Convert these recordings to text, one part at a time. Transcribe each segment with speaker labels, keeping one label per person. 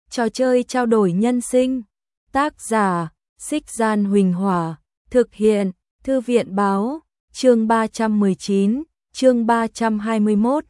Speaker 1: Trò chơi trao đổi nhân sinh. Tác giả: Xích Gian Huỳnh Hỏa. Thực hiện: Thư viện Báo. Chương 319, chương 321,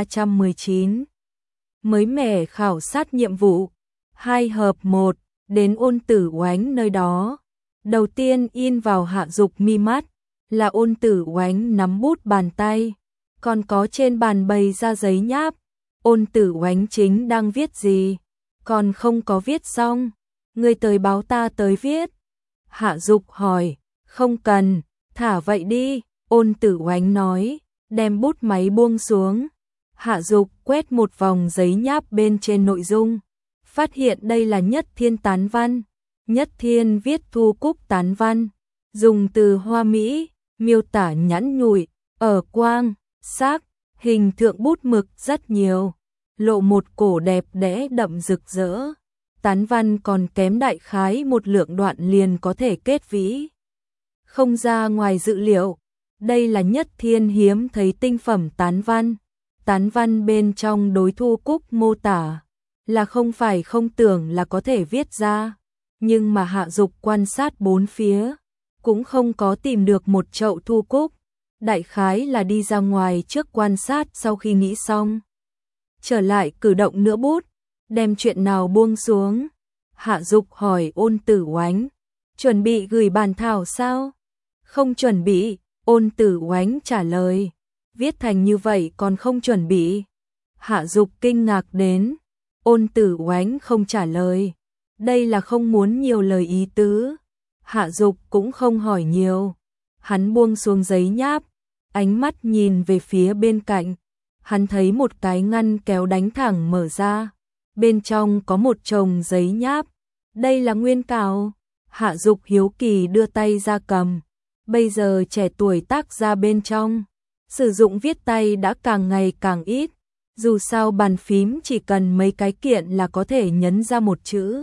Speaker 1: 319. Mới mẻ khảo sát nhiệm vụ. 2 hợp 1, đến Ôn Tử Oánh nơi đó. Đầu tiên in vào Hạ Dục mi mắt là Ôn Tử Oánh nắm bút bàn tay, còn có trên bàn bày ra giấy nháp. Ôn Tử Oánh chính đang viết gì? Còn không có viết xong, ngươi tới báo ta tới viết. Hạ Dục hỏi. Không cần, thả vậy đi, Ôn Tử Oánh nói, đem bút máy buông xuống. Hạ Dục quét một vòng giấy nháp bên trên nội dung, phát hiện đây là Nhất Thiên tán văn. Nhất Thiên viết Thu Cúc tán văn, dùng từ hoa mỹ, miêu tả nhẵn nhụi, ở quang, sắc, hình thượng bút mực rất nhiều, lộ một cổ đẹp đẽ đậm rực rỡ. Tán văn còn kém đại khái một lượng đoạn liền có thể kết vĩ. Không ra ngoài dự liệu, đây là Nhất Thiên hiếm thấy tinh phẩm tán văn. Tán văn bên trong đối Thu Cúc mô tả là không phải không tưởng là có thể viết ra, nhưng mà Hạ Dục quan sát bốn phía, cũng không có tìm được một chậu Thu Cúc, đại khái là đi ra ngoài trước quan sát sau khi nghĩ xong. Trở lại cử động nửa bút, đem chuyện nào buông xuống. Hạ Dục hỏi Ôn Tử Oánh, chuẩn bị gửi bản thảo sao? Không chuẩn bị, Ôn Tử Oánh trả lời. Viết thành như vậy còn không chuẩn bị? Hạ Dục kinh ngạc đến. Ôn Tử Oánh không trả lời. Đây là không muốn nhiều lời ý tứ. Hạ Dục cũng không hỏi nhiều. Hắn buông xuống giấy nháp, ánh mắt nhìn về phía bên cạnh. Hắn thấy một cái ngăn kéo đánh thẳng mở ra. Bên trong có một chồng giấy nháp. Đây là nguyên cào. Hạ Dục hiếu kỳ đưa tay ra cầm. Bây giờ trẻ tuổi tác gia bên trong sử dụng viết tay đã càng ngày càng ít. Dù sao bàn phím chỉ cần mấy cái kiện là có thể nhấn ra một chữ.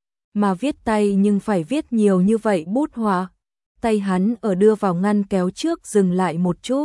Speaker 1: Mà viết tay nhưng phải viết nhiều như vậy bút họa. Tay hắn ở đưa vào ngăn kéo trước dừng lại một chút,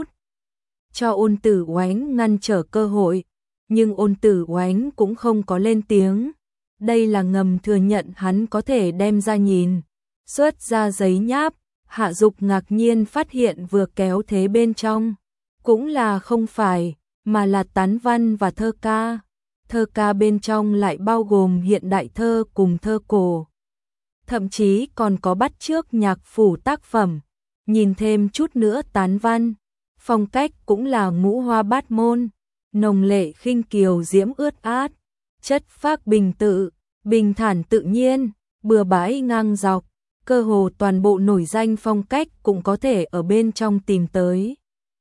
Speaker 1: cho Ôn Tử Oánh ngăn trở cơ hội. Nhưng Ôn Tử Oánh cũng không có lên tiếng. Đây là ngầm thừa nhận hắn có thể đem ra nhìn. Xuất ra giấy nháp, Hạ Dục ngạc nhiên phát hiện vừa kéo thế bên trong cũng là không phải, mà là tán văn và thơ ca. Thơ ca bên trong lại bao gồm hiện đại thơ cùng thơ cổ. Thậm chí còn có bắt chước nhạc phủ tác phẩm. Nhìn thêm chút nữa tán văn, phong cách cũng là ngũ hoa bát môn, nồng lệ khinh kiều diễm ướt át, chất phác bình tự, bình thản tự nhiên, bừa bãi ngang dọc, cơ hồ toàn bộ nổi danh phong cách cũng có thể ở bên trong tìm tới.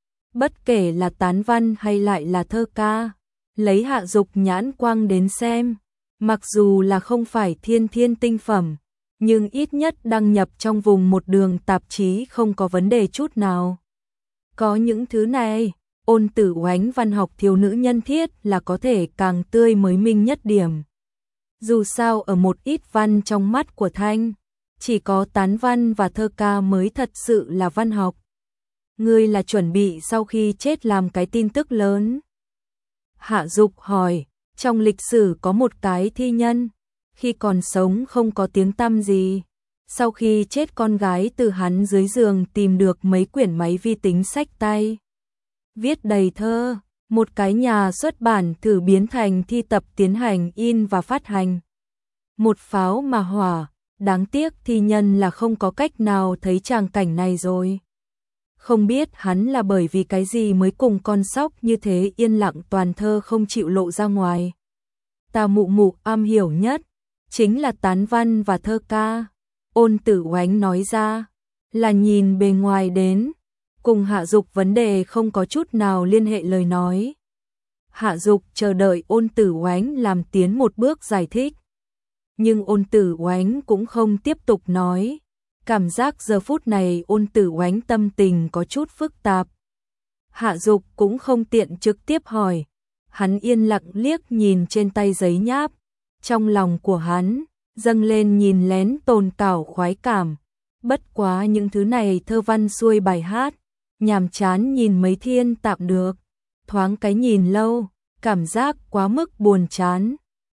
Speaker 1: Bất kể là tán văn hay lại là thơ ca, lấy Hạ Dục nhãn quang đến xem, mặc dù là không phải thiên thiên tinh phẩm, nhưng ít nhất đăng nhập trong vùng một đường tạp chí không có vấn đề chút nào. Có những thứ này, Ôn Tử Oánh văn học thiếu nữ nhân thiết là có thể càng tươi mới minh nhất điểm. Dù sao ở một ít văn trong mắt của Thanh, chỉ có tán văn và thơ ca mới thật sự là văn học. Ngươi là chuẩn bị sau khi chết làm cái tin tức lớn? Hạ Dục hỏi. Trong lịch sử có một cái thi nhân, khi còn sống không có tiếng tăm gì. Sau khi chết con gái từ hắn dưới giường tìm được mấy quyển máy vi tính sách tay, viết đầy thơ. Một cái nhà xuất bản thử biến thành thi tập tiến hành in và phát hành. Một pháo mà hỏa, đáng tiếc thi nhân là không có cách nào thấy tràng cảnh này rồi. Không biết hắn là bởi vì cái gì mới cùng con sóc như thế yên lặng toàn thơ không chịu lộ ra ngoài. Ta mụ mụ am hiểu nhất chính là tán văn và thơ ca. Ôn Tử Oánh nói ra, là nhìn bề ngoài đến, cùng Hạ Dục vấn đề không có chút nào liên hệ lời nói. Hạ Dục chờ đợi Ôn Tử Oánh làm tiến một bước giải thích. Nhưng Ôn Tử Oánh cũng không tiếp tục nói. Cảm giác giờ phút này Ôn Tử Oánh tâm tình có chút phức tạp. Hạ Dục cũng không tiện trực tiếp hỏi. Hắn yên lặng liếc nhìn trên tay giấy nháp. Trong lòng của hắn dâng lên nhìn lén tồn cảo khoái cảm. Bất quá những thứ này thơ văn xuôi bài hát, nhàm chán nhìn mấy thiên tạm được. Thoáng cái nhìn lâu, cảm giác quá mức buồn chán.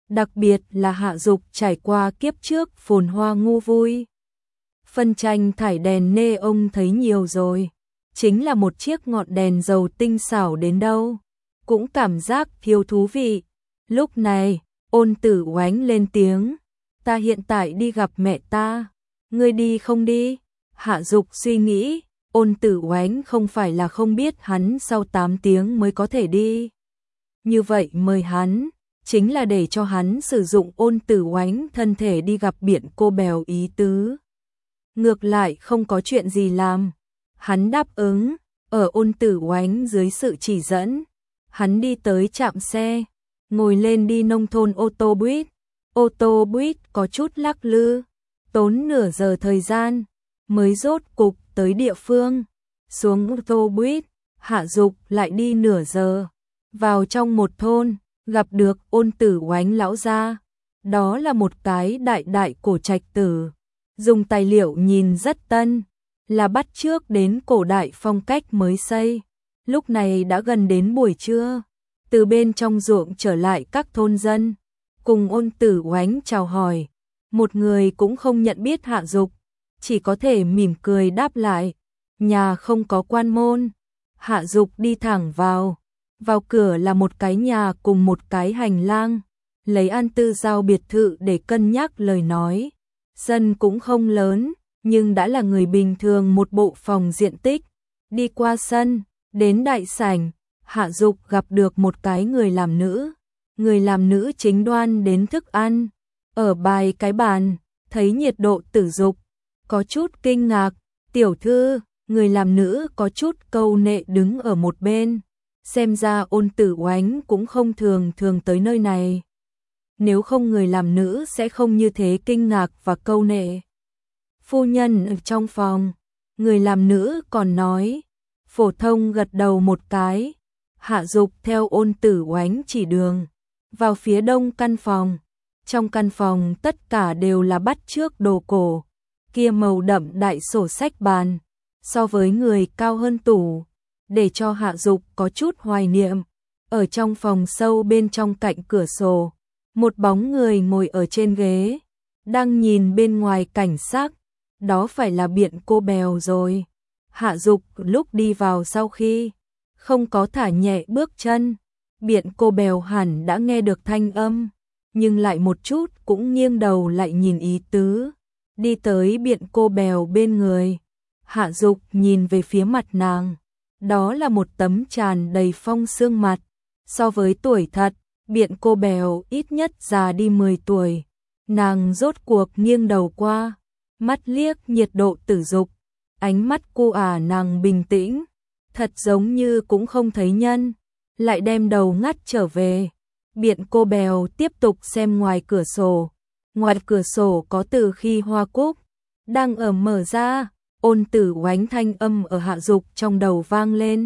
Speaker 1: Đặc biệt là Hạ Dục trải qua kiếp trước phồn hoa ngu vui. Phân tranh thải đèn neon thấy nhiều rồi, chính là một chiếc ngọn đèn dầu tinh xảo đến đâu, cũng cảm giác thiếu thú vị. Lúc này, Ôn Tử Oánh lên tiếng, ta hiện tại đi gặp mẹ ta, ngươi đi không đi? Hạ Dục suy nghĩ, Ôn Tử Oánh không phải là không biết hắn sau 8 tiếng mới có thể đi. Như vậy mời hắn, chính là để cho hắn sử dụng Ôn Tử Oánh thân thể đi gặp Biện Cô Bèo ý tứ. Ngược lại không có chuyện gì làm. Hắn đáp ứng, ở Ôn Tử Oánh dưới sự chỉ dẫn. Hắn đi tới trạm xe, ngồi lên đi nông thôn ô tô buýt. Ô tô buýt có chút lắc lư, tốn nửa giờ thời gian, mới rốt cục tới địa phương. Xuống ô tô buýt, Hạ Dục lại đi nửa giờ. Vào trong một thôn, gặp được Ôn Tử Oánh lão gia. Đó là một cái đại đại cổ trạch tử. Dùng tài liệu nhìn rất tân, là bắt chước đến cổ đại phong cách mới xây. Lúc này đã gần đến buổi trưa, từ bên trong ruộng trở lại các thôn dân, cùng Ôn Tử Oánh chào hỏi. Một người cũng không nhận biết Hạ Dục, chỉ có thể mỉm cười đáp lại, nhà không có quan môn. Hạ Dục đi thẳng vào cửa là một cái nhà cùng một cái hành lang, lấy An Tư Giao biệt thự để cân nhắc lời nói. Sân cũng không lớn, nhưng đã là người bình thường một bộ phòng diện tích. Đi qua sân, đến đại sảnh, Hạ Dục gặp được một cái người làm nữ. Người làm nữ chính đoan đến thức ăn, ở bài cái bàn, thấy nhiệt độ Tử Dục, có chút kinh ngạc. Tiểu thư, người làm nữ có chút câu nệ đứng ở một bên. Xem ra Ôn Tử Oánh cũng không thường tới nơi này. Nếu không người làm nữ sẽ không như thế kinh ngạc và câu nệ. Phu nhân ở trong phòng, người làm nữ còn nói, phổ thông gật đầu một cái. Hạ Dục theo Ôn Tử Oánh chỉ đường, vào phía đông căn phòng. Trong căn phòng tất cả đều là bắt chước đồ cổ, kia màu đậm đại sổ sách bàn, so với người cao hơn tủ, để cho Hạ Dục có chút hoài niệm. Ở trong phòng sâu bên trong cạnh cửa sổ, một bóng người ngồi ở trên ghế, đang nhìn bên ngoài cảnh sắc. Đó phải là Biện Cô Bèo rồi. Hạ Dục lúc đi vào sau khi không có thả nhẹ bước chân, Biện Cô Bèo hẳn đã nghe được thanh âm, nhưng lại một chút cũng nghiêng đầu lại nhìn ý tứ. Đi tới Biện Cô Bèo bên người, Hạ Dục nhìn về phía mặt nàng, đó là một tấm tràn đầy phong sương mặt. So với tuổi thật, Biện Cô Bèo ít nhất già đi 10 tuổi. Nàng rốt cuộc nghiêng đầu qua, mắt liếc nhiệt độ Tử Dục, ánh mắt cô nàng bình tĩnh, thật giống như cũng không thấy nhân, lại đem đầu ngắt trở về. Biện Cô Bèo tiếp tục xem ngoài cửa sổ. Ngoài cửa sổ có Từ Khi Hoa Cúc đang ở mở ra. Ôn Tử Oánh thanh âm ở Hạ Dục trong đầu vang lên.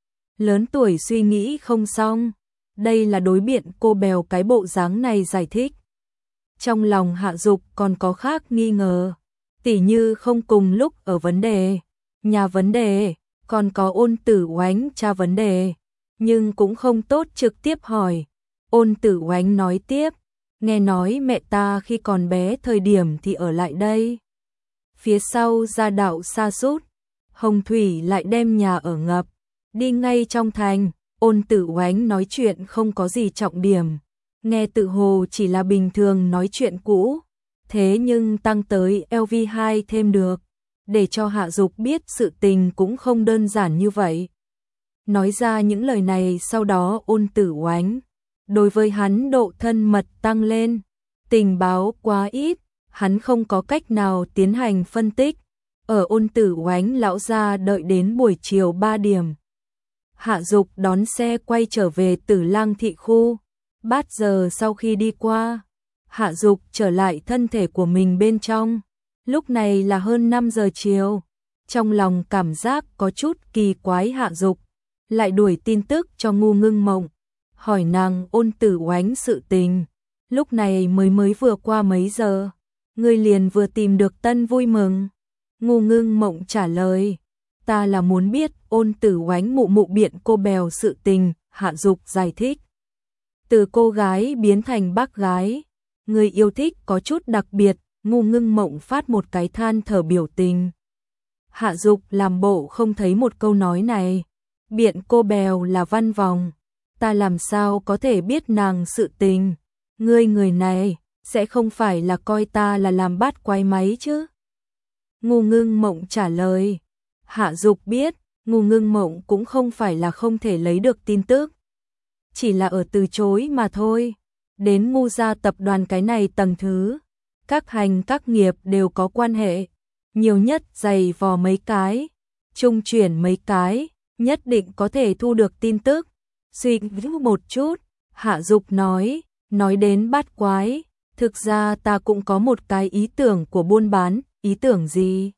Speaker 1: Lớn tuổi suy nghĩ không xong, đây là đối Biện Cô Bèo cái bộ dáng này giải thích. Trong lòng Hạ Dục còn có khác nghi ngờ, tỉ như không cùng lúc ở vấn đề, nhà vấn đề, còn có Ôn Tử Oánh tra vấn đề, nhưng cũng không tốt trực tiếp hỏi. Ôn Tử Oánh nói tiếp, nghe nói mẹ ta khi còn bé thời điểm thì ở lại đây. Phía sau gia đạo xa sút, Hồng Thủy lại đem nhà ở ngập, đi ngay trong thành. Ôn Tử Oánh nói chuyện không có gì trọng điểm, nghe tự hồ chỉ là bình thường nói chuyện cũ, thế nhưng tăng tới LV2 thêm được, để cho Hạ Dục biết sự tình cũng không đơn giản như vậy. Nói ra những lời này sau đó Ôn Tử Oánh đối với hắn độ thân mật tăng lên, tình báo quá ít, hắn không có cách nào tiến hành phân tích. Ở Ôn Tử Oánh lão gia đợi đến buổi chiều 3 điểm. Hạ Dục đón xe quay trở về Tử Lang thị khu. 3 giờ sau khi đi qua, Hạ Dục trở lại thân thể của mình bên trong. Lúc này là hơn 5 giờ chiều. Trong lòng cảm giác có chút kỳ quái. Hạ Dục lại đuổi tin tức cho Ngu Ngưng Mộng, hỏi nàng Ôn Tử Oánh sự tình. Lúc này mới vừa qua mấy giờ, ngươi liền vừa tìm được tân vui mừng. Ngu Ngưng Mộng trả lời, ta là muốn biết Ôn Tử Oánh mụ Biện Cô Bèo sự tình. Hạ Dục giải thích, từ cô gái biến thành bác gái. Người yêu thích có chút đặc biệt, Ngô Ngưng Mộng phát một cái than thở biểu tình. Hạ Dục làm bộ không thấy một câu nói này. Biện cô bèo là văn vòng, ta làm sao có thể biết nàng sự tình. Người này, sẽ không phải là coi ta là làm bát quái máy chứ? Ngô Ngưng Mộng trả lời. Hạ Dục biết, Ngô Ngưng Mộng cũng không phải là không thể lấy được tin tức. Chỉ là ở từ chối mà thôi. Đến Ngô gia tập đoàn cái này tầng thứ, các hành các nghiệp đều có quan hệ. Nhiều nhất giày vò mấy cái, trung chuyển mấy cái, nhất định có thể thu được tin tức. Suy nghĩ một chút, Hạ Dục nói đến bát quái, thực ra ta cũng có một cái ý tưởng của buôn bán. Ý tưởng gì?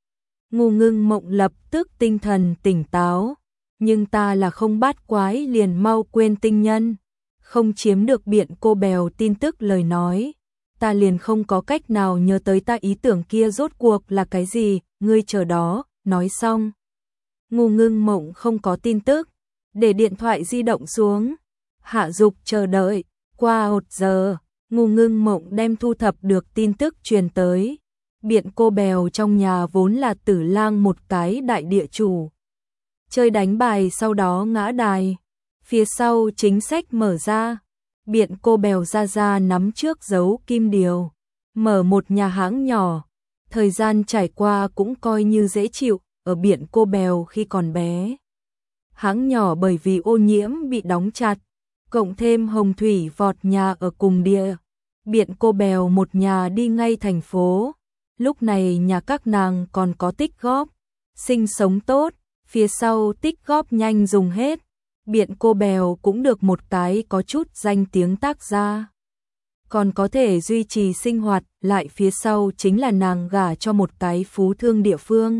Speaker 1: Ngô Ngưng Mộng lập tức tinh thần tỉnh táo. Nhưng ta là không bát quái liền mau quên tinh nhân. Không chiếm được Biện cô bèo tin tức lời nói, ta liền không có cách nào nhớ tới ta ý tưởng kia rốt cuộc là cái gì. Ngươi chờ đó. Nói xong, Ngô Ngưng Mộng không có tin tức, để điện thoại di động xuống. Hạ Dục chờ đợi. Qua 1 giờ, Ngô Ngưng Mộng đem thu thập được tin tức truyền tới. Biện cô bèo trong nhà vốn là Tử Lang một cái đại địa chủ, chơi đánh bài sau đó ngã đài. Phía sau chính sách mở ra, Biện cô bèo ra nắm trước dấu kim điều, mở một nhà hãng nhỏ. Thời gian trải qua cũng coi như dễ chịu. Ở Biện cô bèo khi còn bé, hãng nhỏ bởi vì ô nhiễm bị đóng chặt, cộng thêm Hồng Thủy vọt nhà ở cùng địa, Biện cô bèo một nhà đi ngay thành phố. Lúc này nhà các nàng còn có tích góp, sinh sống tốt. Phía sau tích góp nhanh dùng hết, Biện cô bèo cũng được một cái có chút danh tiếng tác gia, còn có thể duy trì sinh hoạt. Lại phía sau chính là nàng gả cho một cái phú thương địa phương.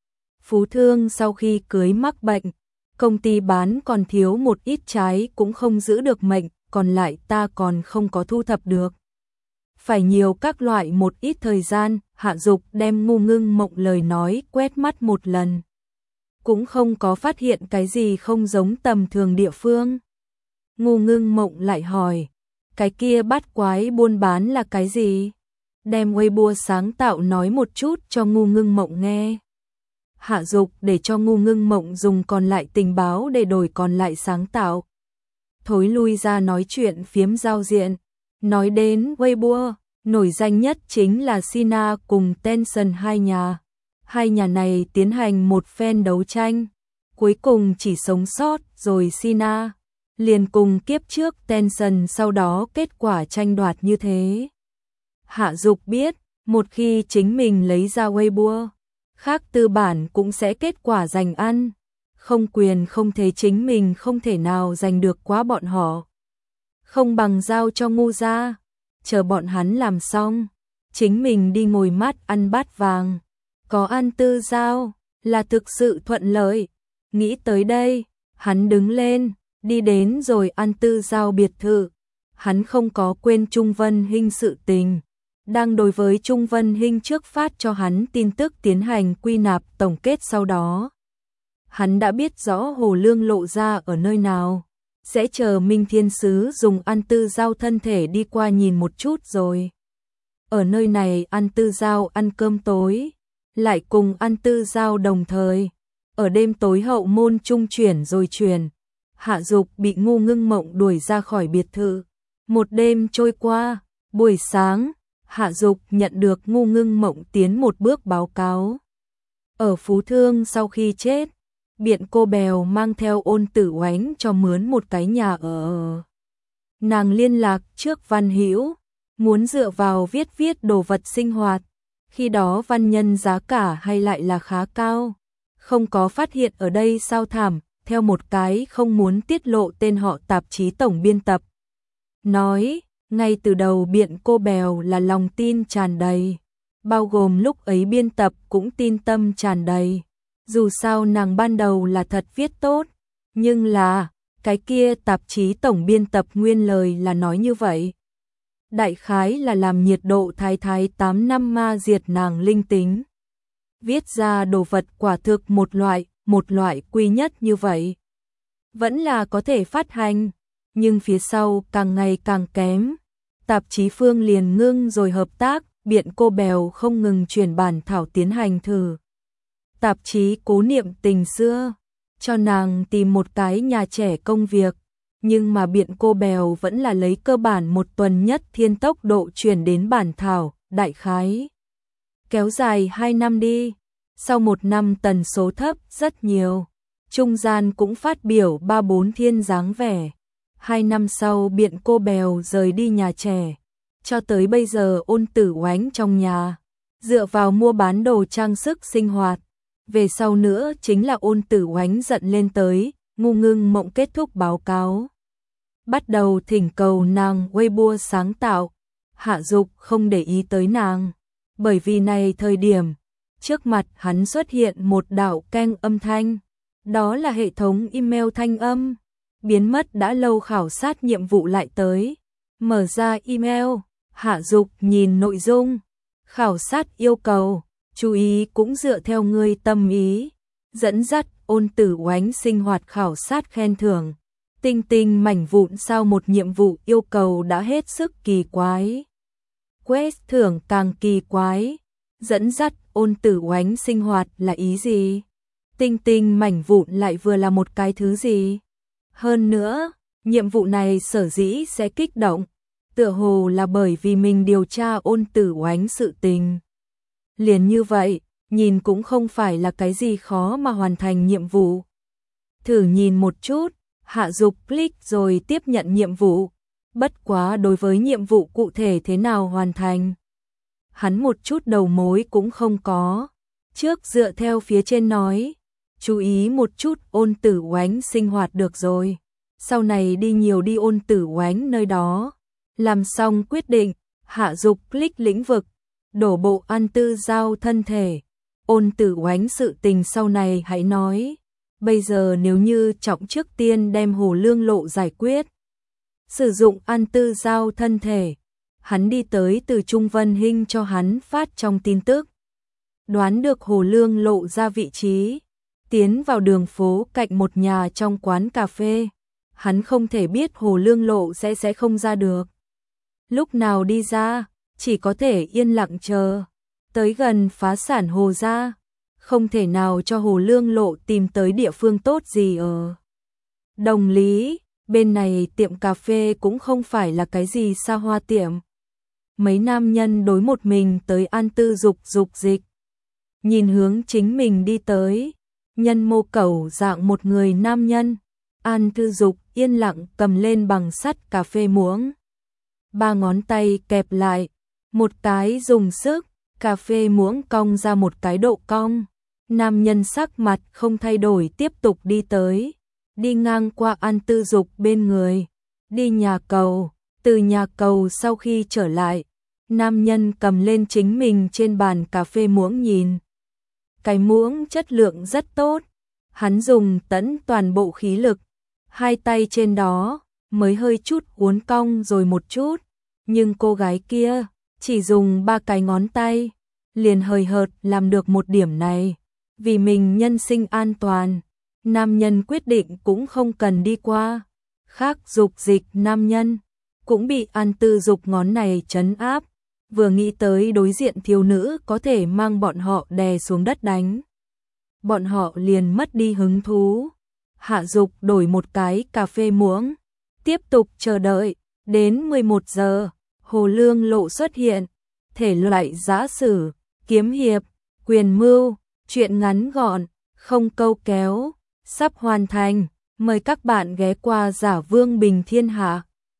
Speaker 1: Phú thương sau khi cưới mắc bệnh, công ty bán còn thiếu một ít trái cũng không giữ được mệnh, còn lại ta còn không có thu thập được. Phải nhiều các loại một ít thời gian. Hạ Dục đem Ngô Ngưng Mộng lời nói quét mắt một lần, cũng không có phát hiện cái gì không giống tầm thường địa phương. Ngô Ngưng Mộng lại hỏi, cái kia bát quái buôn bán là cái gì? Đem Weibo sáng tạo nói một chút cho Ngô Ngưng Mộng nghe. Hạ Dục để cho Ngô Ngưng Mộng dùng còn lại tình báo để đổi còn lại sáng tạo. Thối lui ra nói chuyện phiếm giao diện. Nói đến Weibo, nổi danh nhất chính là Sina cùng Tencent hai nhà. Hai nhà này tiến hành một phen đấu tranh, cuối cùng chỉ sống sót rồi Sina, liền cùng kiếp trước Tencent sau đó kết quả tranh đoạt như thế. Hạ Dục biết, một khi chính mình lấy ra Weibo, khác tư bản cũng sẽ kết quả giành ăn, không quyền không thế chính mình không thể nào giành được quá bọn họ. Không bằng giao cho Ngô gia, chờ bọn hắn làm xong, chính mình đi ngồi mát ăn bát vàng. Có An Tư Giao là thực sự thuận lợi. Nghĩ tới đây, hắn đứng lên, đi đến rồi An Tư Giao biệt thự. Hắn không có quên Trung Vân Hinh sự tình, đang đối với Trung Vân Hinh trước phát cho hắn tin tức tiến hành quy nạp tổng kết. Sau đó hắn đã biết rõ Hồ Lương lộ ra ở nơi nào, sẽ chờ Minh Thiên Sứ dùng An Tư Giao thân thể đi qua nhìn một chút rồi. Ở nơi này An Tư Giao ăn cơm tối, lại cùng An Tư Giao đồng thời. Ở đêm tối hậu môn trung chuyển rồi truyền, Hạ Dục bị Ngô Ngưng Mộng đuổi ra khỏi biệt thự. Một đêm trôi qua, buổi sáng, Hạ Dục nhận được Ngô Ngưng Mộng tiến một bước báo cáo. Ở Phú Thương sau khi chết, Biện cô bèo mang theo Ôn Tử Oánh cho mướn một cái nhà ở. Nàng liên lạc trước Văn Hữu, muốn dựa vào viết đồ vật sinh hoạt. Khi đó văn nhân giá cả hay lại là khá cao, không có phát hiện ở đây sao thảm. Theo một cái không muốn tiết lộ tên họ tạp chí tổng biên tập nói, ngay từ đầu Biện cô bèo là lòng tin tràn đầy, bao gồm lúc ấy biên tập cũng tin tâm tràn đầy. Dù sao nàng ban đầu là thật viết tốt, nhưng là cái kia tạp chí tổng biên tập nguyên lời là nói như vậy. Đại khái là làm nhiệt độ thái 8 năm ma diệt nàng linh tính. Viết ra đồ vật quả thực một loại quý nhất như vậy, vẫn là có thể phát hành. nhưng phía sau càng ngày càng kém. Tạp chí Phương liền ngưng rồi hợp tác, Biện Cô Bèo không ngừng chuyển bản thảo tiến hành thử. Tạp chí Cố Niệm Tình xưa, cho nàng tìm một cái nhà trẻ công việc, nhưng mà Biện Cô Bèo vẫn là lấy cơ bản một tuần nhất thiên tốc độ chuyển đến bản thảo, đại khái. Kéo dài 2 năm đi, sau 1 năm tần số thấp rất nhiều, trung gian cũng phát biểu 3-4 thiên dáng vẻ. 2 năm sau Biện Cô Bèo rời đi nhà trẻ, cho tới bây giờ Ôn Tử Oánh trong nhà, dựa vào mua bán đồ trang sức sinh hoạt. Về sau nữa chính là Ôn Tử Oánh giận lên tới, ngu ngưng mộng kết thúc báo cáo. Bắt đầu thỉnh cầu nàng Weibo sáng tạo, Hạ Dục không để ý tới nàng, bởi vì này thời điểm, trước mặt hắn xuất hiện một đạo keng âm thanh, đó là hệ thống email thanh âm, biến mất đã lâu khảo sát nhiệm vụ lại tới, mở ra email, Hạ Dục nhìn nội dung, khảo sát yêu cầu, chú ý cũng dựa theo ngươi tâm ý, dẫn dắt Ôn Tử Oánh sinh hoạt khảo sát khen thưởng. Tinh tinh mảnh vụn sau một nhiệm vụ yêu cầu đã hết sức kỳ quái. Quest thưởng càng kỳ quái. Dẫn dắt Ôn Tử Oánh sinh hoạt là ý gì? Tinh tinh mảnh vụn lại vừa là một cái thứ gì? Hơn nữa, nhiệm vụ này sở dĩ sẽ kích động, tựa hồ là bởi vì mình điều tra Ôn Tử Oánh sự tình. Liền như vậy, nhìn cũng không phải là cái gì khó mà hoàn thành nhiệm vụ. Thử nhìn một chút. Hạ Dục click rồi tiếp nhận nhiệm vụ, bất quá đối với nhiệm vụ cụ thể thế nào hoàn thành, hắn một chút đầu mối cũng không có. Trước dựa theo phía trên nói, chú ý một chút Ôn Tử Oánh sinh hoạt được rồi, sau này đi nhiều đi Ôn Tử Oánh nơi đó. Làm xong quyết định, Hạ Dục click lĩnh vực, đổ bộ An Tư Giao thân thể. Ôn Tử Oánh sự tình sau này hãy nói. Bây giờ nếu như trọng trước tiên đem Hồ Lương Lộ giải quyết, sử dụng An Tư Giao thân thể, hắn đi tới từ Trung Vân Hinh cho hắn phát trong tin tức. Đoán được Hồ Lương Lộ ra vị trí, tiến vào đường phố cạnh một nhà trong quán cà phê, hắn không thể biết Hồ Lương Lộ sẽ không ra được. Lúc nào đi ra, chỉ có thể yên lặng chờ, tới gần phá sản Hồ gia. Không thể nào cho Hồ Lương Lộ tìm tới địa phương tốt gì ở. Đồng lý, bên này tiệm cà phê cũng không phải là cái gì xa hoa tiệm. Mấy nam nhân đối một mình tới An Tư Dục dục dịch. Nhìn hướng chính mình đi tới, nhân mô cẩu dạng một người nam nhân. An Tư Dục yên lặng cầm lên bằng sắt cà phê muỗng. 3 ngón tay kẹp lại, một cái dùng sức, cà phê muỗng cong ra một cái độ cong. Nam nhân sắc mặt không thay đổi tiếp tục đi tới, đi ngang qua An Tư Dục bên người, đi nhà cầu, từ nhà cầu sau khi trở lại, nam nhân cầm lên chính mình trên bàn cà phê muỗng nhìn. Cái muỗng chất lượng rất tốt, hắn dùng tẫn toàn bộ khí lực, 2 tay trên đó mới hơi chút uốn cong rồi một chút, nhưng cô gái kia chỉ dùng 3 cái ngón tay, liền hời hợt làm được một điểm này. Vì mình nhân sinh an toàn, nam nhân quyết định cũng không cần đi qua. Khác dục dịch nam nhân, cũng bị An Tư Dục ngón này trấn áp. Vừa nghĩ tới đối diện thiếu nữ có thể mang bọn họ đè xuống đất đánh, bọn họ liền mất đi hứng thú. Hạ Dục đổi một cái cà phê muỗng, tiếp tục chờ đợi. Đến 11 giờ, Hồ Lương Lộ xuất hiện. Thể loại giã sử, kiếm hiệp, quyền mưu. Chuyện ngắn gọn, không câu kéo, sắp hoàn thành, mời các bạn ghé qua Giả Vương Bình Thiên Hạ.